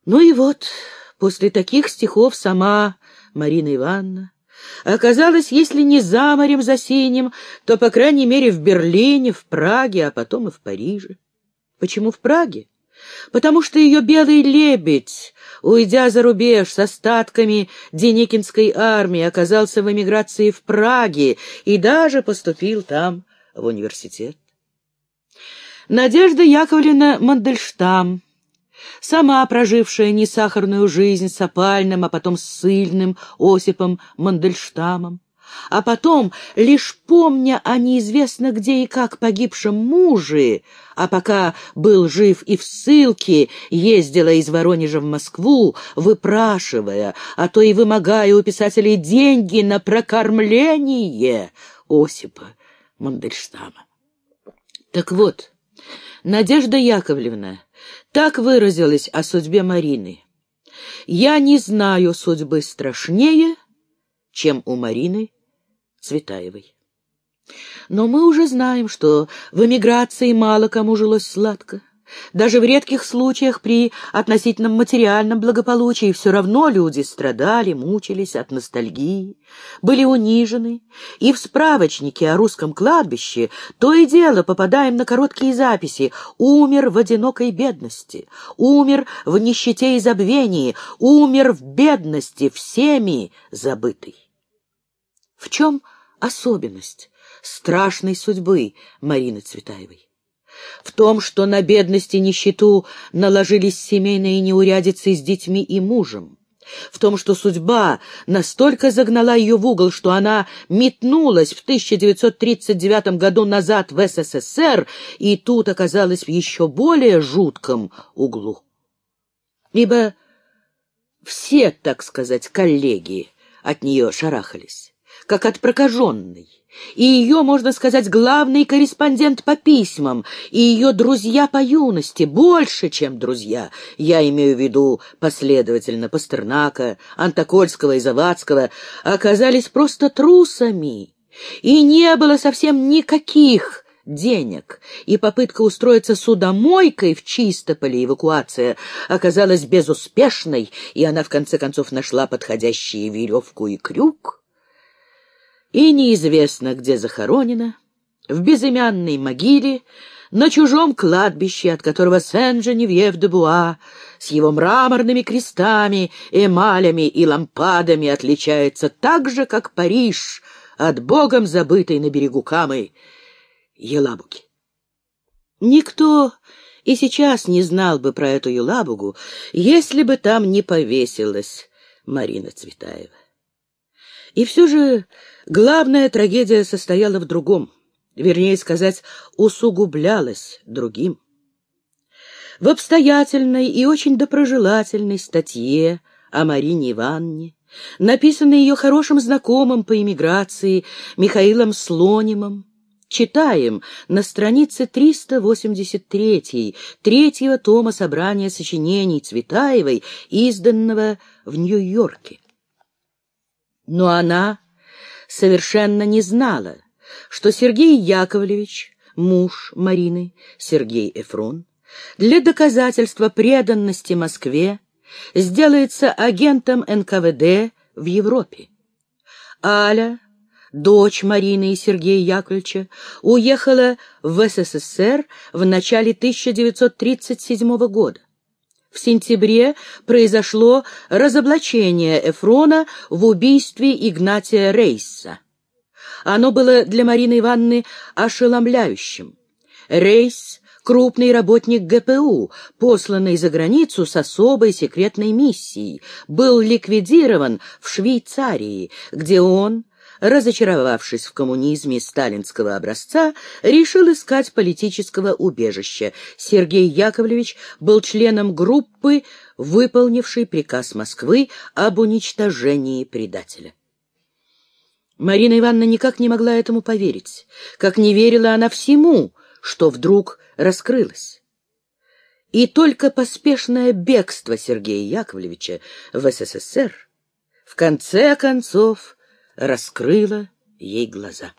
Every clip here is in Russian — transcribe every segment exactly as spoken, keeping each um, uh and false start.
Ну и вот, после таких стихов сама Марина Ивановна оказалась, если не за морем, за синим, то, по крайней мере, в Берлине, в Праге, а потом и в Париже. Почему в Праге? Потому что ее белый лебедь, уйдя за рубеж с остатками Деникинской армии, оказался в эмиграции в Праге и даже поступил там в университет. Надежда Яковлевна Мандельштам, сама прожившая несахарную жизнь с опальным, а потом с сыльным Осипом Мандельштамом, а потом, лишь помня о неизвестно где и как погибшем муже, а пока был жив и в ссылке, ездила из Воронежа в Москву, выпрашивая, а то и вымогая у писателей деньги на прокормление Осипа Мандельштама. Так вот, Надежда Яковлевна так выразилась о судьбе Марины: «Я не знаю судьбы страшнее, чем у Марины Цветаевой». Но мы уже знаем, что в эмиграции мало кому жилось сладко. Даже в редких случаях при относительном материальном благополучии все равно люди страдали, мучились от ностальгии, были унижены, и в справочнике о русском кладбище то и дело попадаем на короткие записи: «Умер в одинокой бедности», «Умер в нищете и забвении», «Умер в бедности, всеми забытый». В чем особенность страшной судьбы Марины Цветаевой? В том, что на бедность и нищету наложились семейные неурядицы с детьми и мужем. В том, что судьба настолько загнала ее в угол, что она метнулась в тысяча девятьсот тридцать девятом году назад в СССР и тут оказалась в еще более жутком углу. Ибо все, так сказать, коллеги от нее шарахались, как от прокаженной. И ее, можно сказать, главный корреспондент по письмам, и ее друзья по юности, больше, чем друзья, я имею в виду последовательно Пастернака, Антокольского и Завадского, оказались просто трусами, и не было совсем никаких денег, и попытка устроиться судомойкой в Чистополе, эвакуация, оказалась безуспешной, и она в конце концов нашла подходящие веревку и крюк, и неизвестно, где захоронена, в безымянной могиле, на чужом кладбище, от которого Сен-Женевьев-де-Буа с его мраморными крестами, эмалями и лампадами отличается так же, как Париж от богом забытой на берегу Камы Елабуги. Никто и сейчас не знал бы про эту Елабугу, если бы там не повесилась Марина Цветаева. И все же главная трагедия состояла в другом, вернее сказать, усугублялась другим. В обстоятельной и очень доброжелательной статье о Марине Ивановне, написанной ее хорошим знакомым по эмиграции Михаилом Слонимом, читаем на странице триста восемьдесят третьей третьего тома собрания сочинений Цветаевой, изданного в Нью-Йорке. Но она совершенно не знала, что Сергей Яковлевич, муж Марины, Сергей Эфрон, для доказательства преданности Москве сделается агентом эн ка вэ дэ в Европе. Аля, дочь Марины и Сергея Яковлевича, уехала в эс эс эс эр в начале тысяча девятьсот тридцать седьмого года. В сентябре произошло разоблачение Эфрона в убийстве Игнатия Рейса. Оно было для Марины Ивановны ошеломляющим. Рейс — крупный работник гэ пэ у, посланный за границу с особой секретной миссией, был ликвидирован в Швейцарии, где он, разочаровавшись в коммунизме сталинского образца, решил искать политического убежища. Сергей Яковлевич был членом группы, выполнившей приказ Москвы об уничтожении предателя. Марина Ивановна никак не могла этому поверить, как не верила она всему, что вдруг раскрылось. И только поспешное бегство Сергея Яковлевича в эс эс эс эр в конце концов раскрыла ей глаза.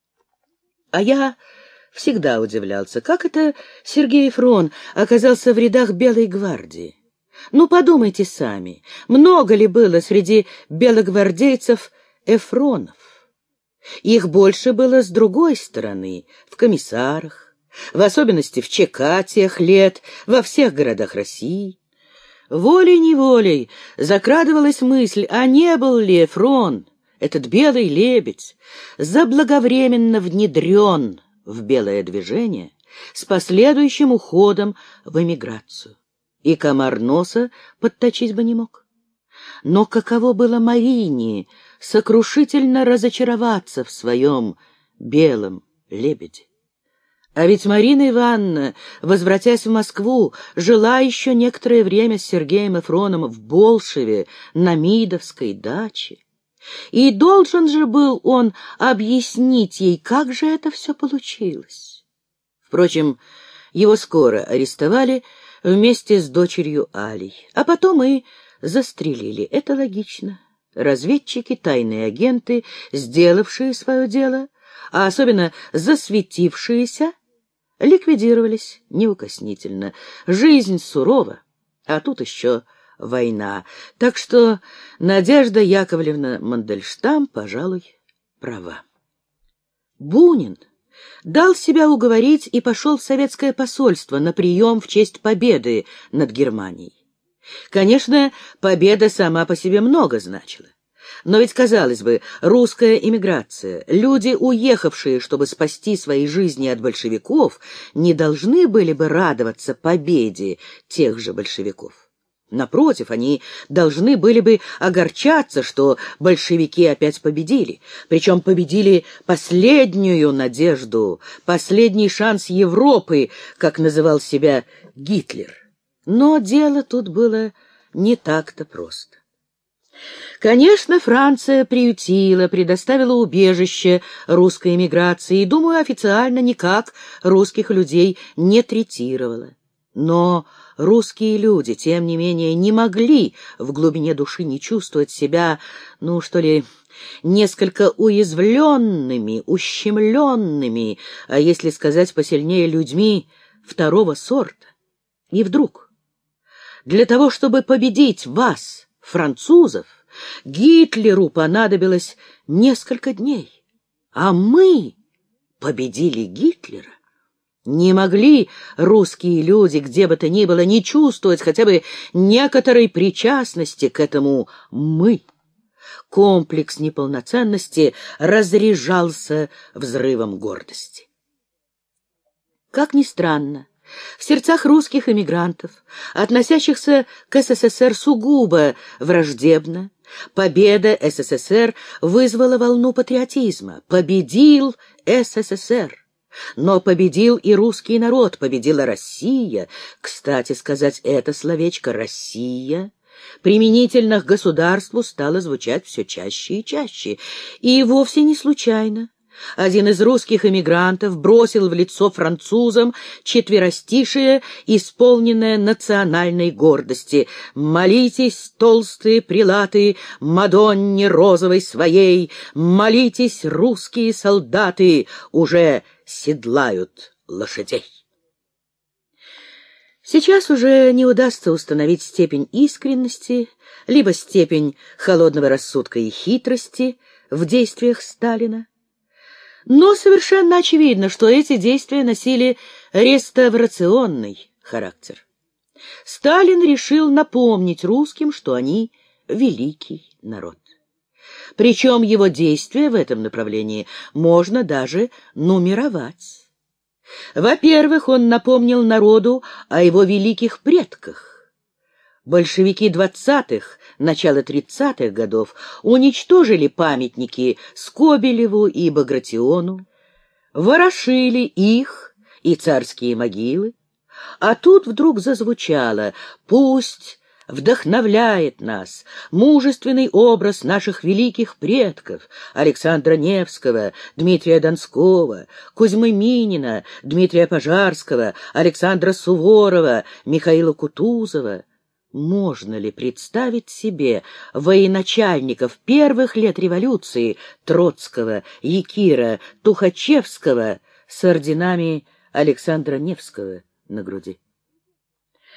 А я всегда удивлялся, как это Сергей Эфрон оказался в рядах Белой гвардии. Ну, подумайте сами, много ли было среди белогвардейцев эфронов? Их больше было с другой стороны, в комиссарах, в особенности в ЧК тех лет, во всех городах России. Волей-неволей закрадывалась мысль, а не был ли Эфрон, этот белый лебедь, заблаговременно внедрен в белое движение с последующим уходом в эмиграцию. И комар носа подточить бы не мог. Но каково было Марине сокрушительно разочароваться в своем белом лебеде. А ведь Марина Ивановна, возвратясь в Москву, жила еще некоторое время с Сергеем Эфроном в Болшеве на Мидовской даче. И должен же был он объяснить ей, как же это все получилось. Впрочем, его скоро арестовали вместе с дочерью Алей, а потом и застрелили. Это логично. Разведчики, тайные агенты, сделавшие свое дело, а особенно засветившиеся, ликвидировались неукоснительно. Жизнь сурова, а тут еще война. Так что Надежда Яковлевна Мандельштам, пожалуй, права. Бунин дал себя уговорить и пошел в советское посольство на прием в честь победы над Германией. Конечно, победа сама по себе много значила. Но ведь, казалось бы, русская эмиграция, люди, уехавшие, чтобы спасти свои жизни от большевиков, не должны были бы радоваться победе тех же большевиков. Напротив, они должны были бы огорчаться, что большевики опять победили, причем победили последнюю надежду, последний шанс Европы, как называл себя Гитлер. Но дело тут было не так-то просто. Конечно, Франция приютила, предоставила убежище русской эмиграции и, думаю, официально никак русских людей не третировала. Но русские люди, тем не менее, не могли в глубине души не чувствовать себя, ну, что ли, несколько уязвленными, ущемленными, а если сказать посильнее, людьми второго сорта. И вдруг, для того, чтобы победить вас, французов, Гитлеру понадобилось несколько дней, а мы победили Гитлера. Не могли русские люди, где бы то ни было, не чувствовать хотя бы некоторой причастности к этому «мы». Комплекс неполноценности разряжался взрывом гордости. Как ни странно, в сердцах русских эмигрантов, относящихся к СССР сугубо враждебно, победа СССР вызвала волну патриотизма. Победил СССР. Но победил и русский народ, победила Россия. Кстати сказать, это словечко «Россия» применительно к государству стало звучать все чаще и чаще. И вовсе не случайно. Один из русских эмигрантов бросил в лицо французам четверостишие, исполненное национальной гордости: «Молитесь, толстые прилаты, Мадонне розовой своей, молитесь, русские солдаты, уже седлают лошадей». Сейчас уже не удастся установить степень искренности, либо степень холодного рассудка и хитрости в действиях Сталина. Но совершенно очевидно, что эти действия носили реставрационный характер. Сталин решил напомнить русским, что они великий народ. Причем его действия в этом направлении можно даже нумеровать. Во-первых, он напомнил народу о его великих предках. Большевики двадцатых, начала тридцатых годов уничтожили памятники Скобелеву и Багратиону, ворошили их и царские могилы, а тут вдруг зазвучало: «Пусть вдохновляет нас мужественный образ наших великих предков Александра Невского, Дмитрия Донского, Кузьмы Минина, Дмитрия Пожарского, Александра Суворова, Михаила Кутузова». Можно ли представить себе военачальников первых лет революции Троцкого, Якира, Тухачевского с орденами Александра Невского на груди?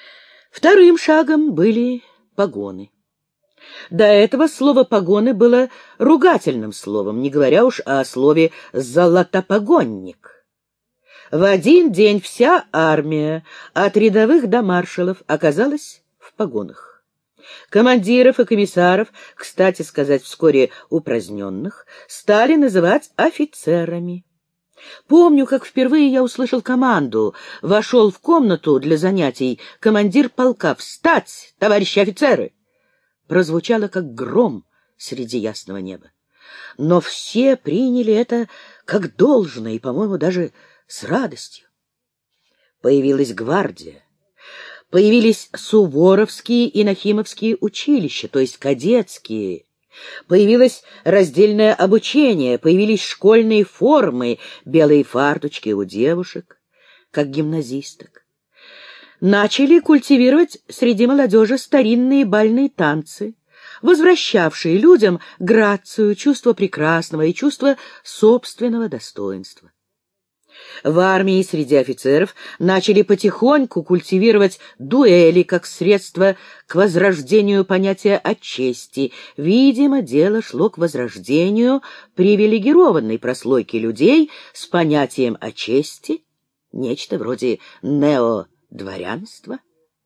Вторым шагом были погоны. До этого слово «погоны» было ругательным словом, не говоря уж о слове «золотопогонник». В один день вся армия, от рядовых до маршалов, оказалась в погонах. Командиров и комиссаров, кстати сказать, вскоре упраздненных, стали называть офицерами. Помню, как впервые я услышал команду. Вошел в комнату для занятий командир полка: «Встать, товарищи офицеры!» Прозвучало, как гром среди ясного неба. Но все приняли это как должное и, по-моему, даже с радостью. Появилась гвардия. Появились суворовские и нахимовские училища, то есть кадетские. Появилось раздельное обучение, появились школьные формы, белые фарточки у девушек, как гимназисток. Начали культивировать среди молодежи старинные бальные танцы, возвращавшие людям грацию, чувство прекрасного и чувство собственного достоинства. В армии среди офицеров начали потихоньку культивировать дуэли как средство к возрождению понятия о чести. Видимо, дело шло к возрождению привилегированной прослойки людей с понятием о чести, нечто вроде неодворянства.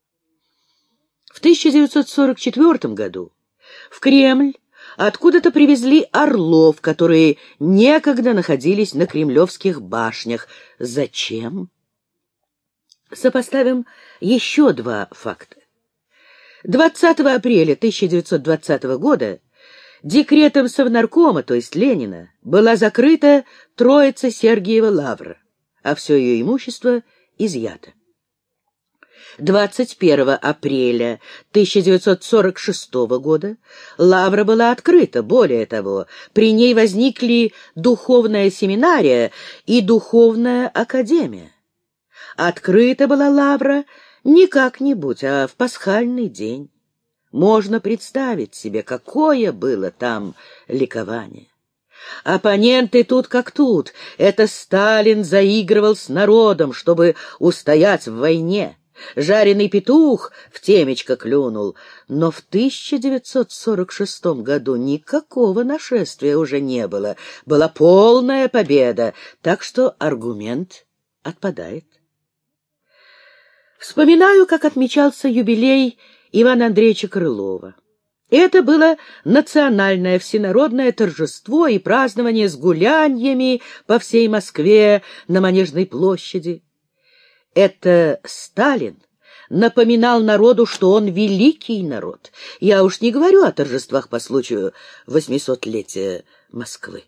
В тысяча девятьсот сорок четвёртом году в Кремль откуда-то привезли орлов, которые некогда находились на кремлевских башнях. Зачем? Сопоставим еще два факта. двадцатого апреля тысяча девятьсот двадцатого года декретом Совнаркома, то есть Ленина, была закрыта Троице-Сергиева лавра, а все ее имущество изъято. двадцать первого апреля тысяча девятьсот сорок шестого года лавра была открыта. Более того, при ней возникли духовная семинария и духовная академия. Открыта была лавра не как-нибудь, а в пасхальный день. Можно представить себе, какое было там ликование. Оппоненты тут как тут. Это Сталин заигрывал с народом, чтобы устоять в войне. Жареный петух в темечко клюнул, но в тысяча девятьсот сорок шестом году никакого нашествия уже не было. Была полная победа, так что аргумент отпадает. Вспоминаю, как отмечался юбилей Ивана Андреевича Крылова. Это было национальное всенародное торжество и празднование с гуляньями по всей Москве на Манежной площади. Это Сталин напоминал народу, что он великий народ. Я уж не говорю о торжествах по случаю восьмисотлетия Москвы.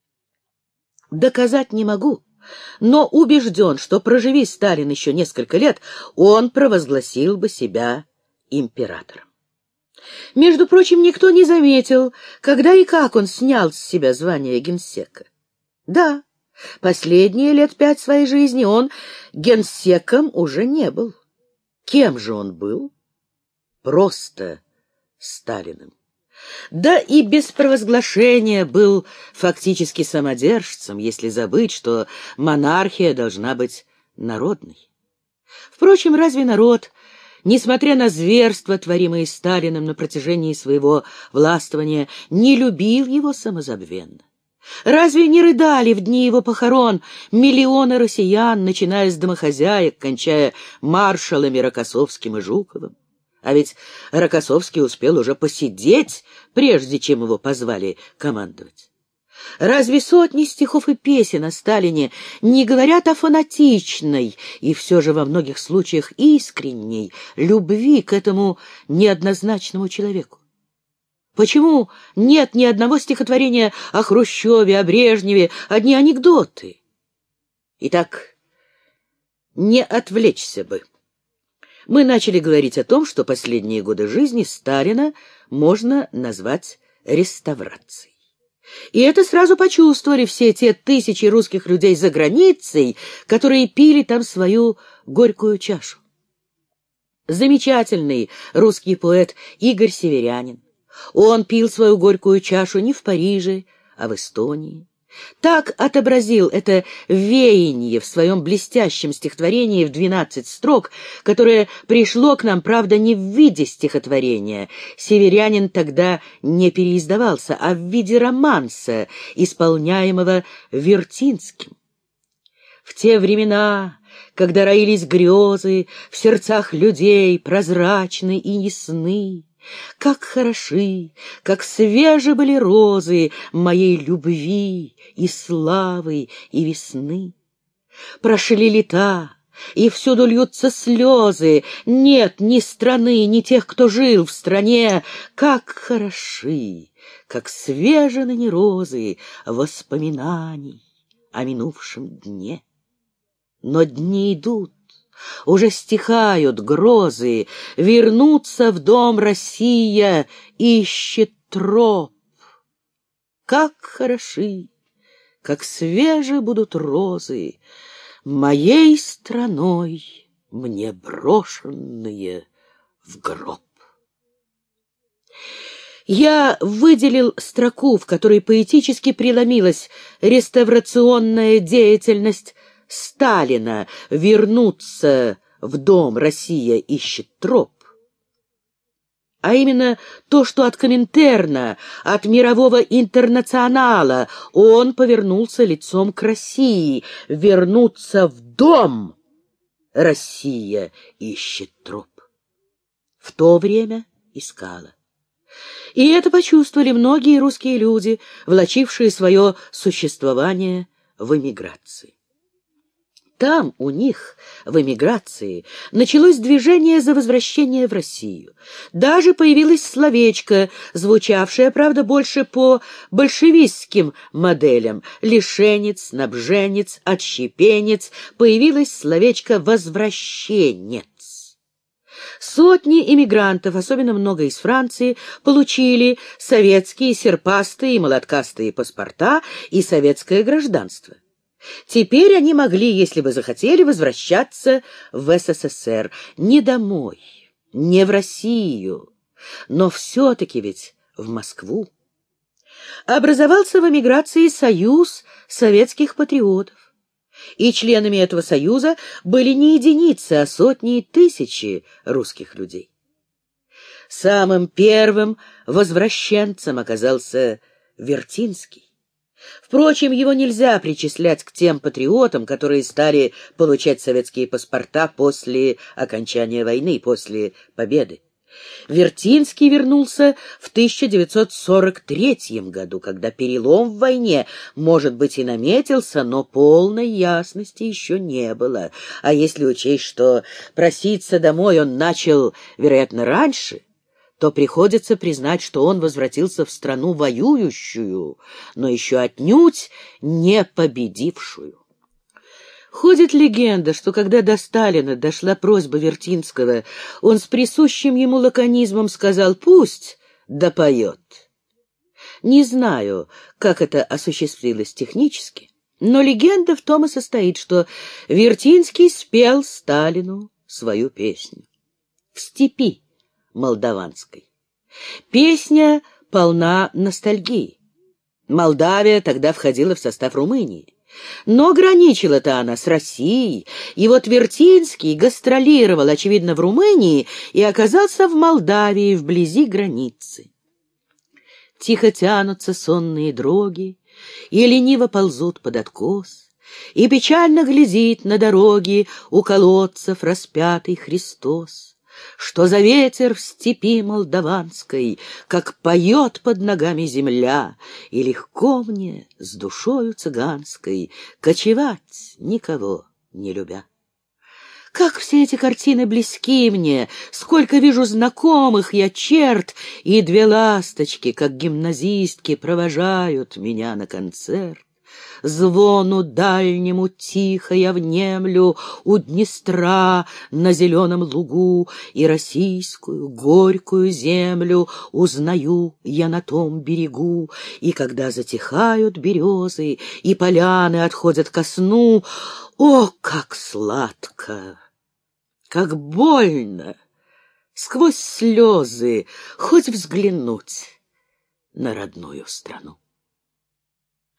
Доказать не могу, но убежден, что, проживи Сталин еще несколько лет, он провозгласил бы себя императором. Между прочим, никто не заметил, когда и как он снял с себя звание генсека. Да, последние лет пять своей жизни он генсеком уже не был. Кем же он был? Просто Сталиным. Да и без провозглашения был фактически самодержцем, если забыть, что монархия должна быть народной. Впрочем, разве народ, несмотря на зверства, творимые Сталиным на протяжении своего властвования, не любил его самозабвенно? Разве не рыдали в дни его похорон миллионы россиян, начиная с домохозяек, кончая маршалами Рокоссовским и Жуковым? А ведь Рокоссовский успел уже посидеть, прежде чем его позвали командовать. Разве сотни стихов и песен о Сталине не говорят о фанатичной и все же во многих случаях искренней любви к этому неоднозначному человеку? Почему нет ни одного стихотворения о Хрущеве, о Брежневе, одни анекдоты? Итак, не отвлечься бы. Мы начали говорить о том, что последние годы жизни Сталина можно назвать реставрацией. И это сразу почувствовали все те тысячи русских людей за границей, которые пили там свою горькую чашу. Замечательный русский поэт Игорь Северянин. Он пил свою горькую чашу не в Париже, а в Эстонии. Так отобразил это веяние в своем блестящем стихотворении в двенадцать строк, которое пришло к нам, правда, не в виде стихотворения. «Северянин» тогда не переиздавался, а в виде романса, исполняемого Вертинским. В те времена, когда роились грезы в сердцах людей, прозрачны и ясны, как хороши, как свежи были розы моей любви и славы и весны. Прошли лета, и всюду льются слезы, нет ни страны, ни тех, кто жил в стране. Как хороши, как свежи ныне розы воспоминаний о минувшем дне. Но дни идут, уже стихают грозы, вернуться в дом Россия ищет троп. Как хороши, как свежи будут розы моей страной, мне брошенные в гроб. Я выделил строку, в которой поэтически преломилась реставрационная деятельность Сталина «Вернуться в дом Россия ищет троп», а именно то, что от Коминтерна, от мирового интернационала он повернулся лицом к России. «Вернуться в дом Россия ищет троп». В то время искала. И это почувствовали многие русские люди, влачившие свое существование в эмиграции. Там у них, в эмиграции, началось движение за возвращение в Россию. Даже появилось словечко, звучавшее, правда, больше по большевистским моделям. Лишенец, снабженец, отщепенец. Появилось словечко «возвращенец». Сотни эмигрантов, особенно много из Франции, получили советские серпастые и молоткастые паспорта и советское гражданство. Теперь они могли, если бы захотели, возвращаться в СССР. Не домой, не в Россию, но все-таки ведь в Москву. Образовался в эмиграции Союз советских патриотов. И членами этого союза были не единицы, а сотни и тысячи русских людей. Самым первым возвращенцем оказался Вертинский. Впрочем, его нельзя причислять к тем патриотам, которые стали получать советские паспорта после окончания войны, после победы. Вертинский вернулся в тысяча девятьсот сорок третьем году, когда перелом в войне, может быть, и наметился, но полной ясности еще не было. А если учесть, что проситься домой он начал, вероятно, раньше, то приходится признать, что он возвратился в страну воюющую, но еще отнюдь не победившую. Ходит легенда, что когда до Сталина дошла просьба Вертинского, он с присущим ему лаконизмом сказал: «Пусть допоет». Не знаю, как это осуществилось технически, но легенда в том и состоит, что Вертинский спел Сталину свою песню в степи молдаванской. Песня полна ностальгии. Молдавия тогда входила в состав Румынии. Но граничила-то она с Россией, и вот Вертинский гастролировал, очевидно, в Румынии и оказался в Молдавии, вблизи границы. Тихо тянутся сонные дроги, и лениво ползут под откос, и печально глядит на дороги у колодцев распятый Христос. Что за ветер в степи молдаванской, как поет под ногами земля, и легко мне с душою цыганской кочевать, никого не любя. Как все эти картины близки мне, сколько вижу знакомых я черт, и две ласточки, как гимназистки, провожают меня на концерт. Звону дальнему тихо я внемлю у Днестра на зеленом лугу, и российскую горькую землю узнаю я на том берегу. И когда затихают березы, и поляны отходят ко сну, о, как сладко, как больно сквозь слезы хоть взглянуть на родную страну.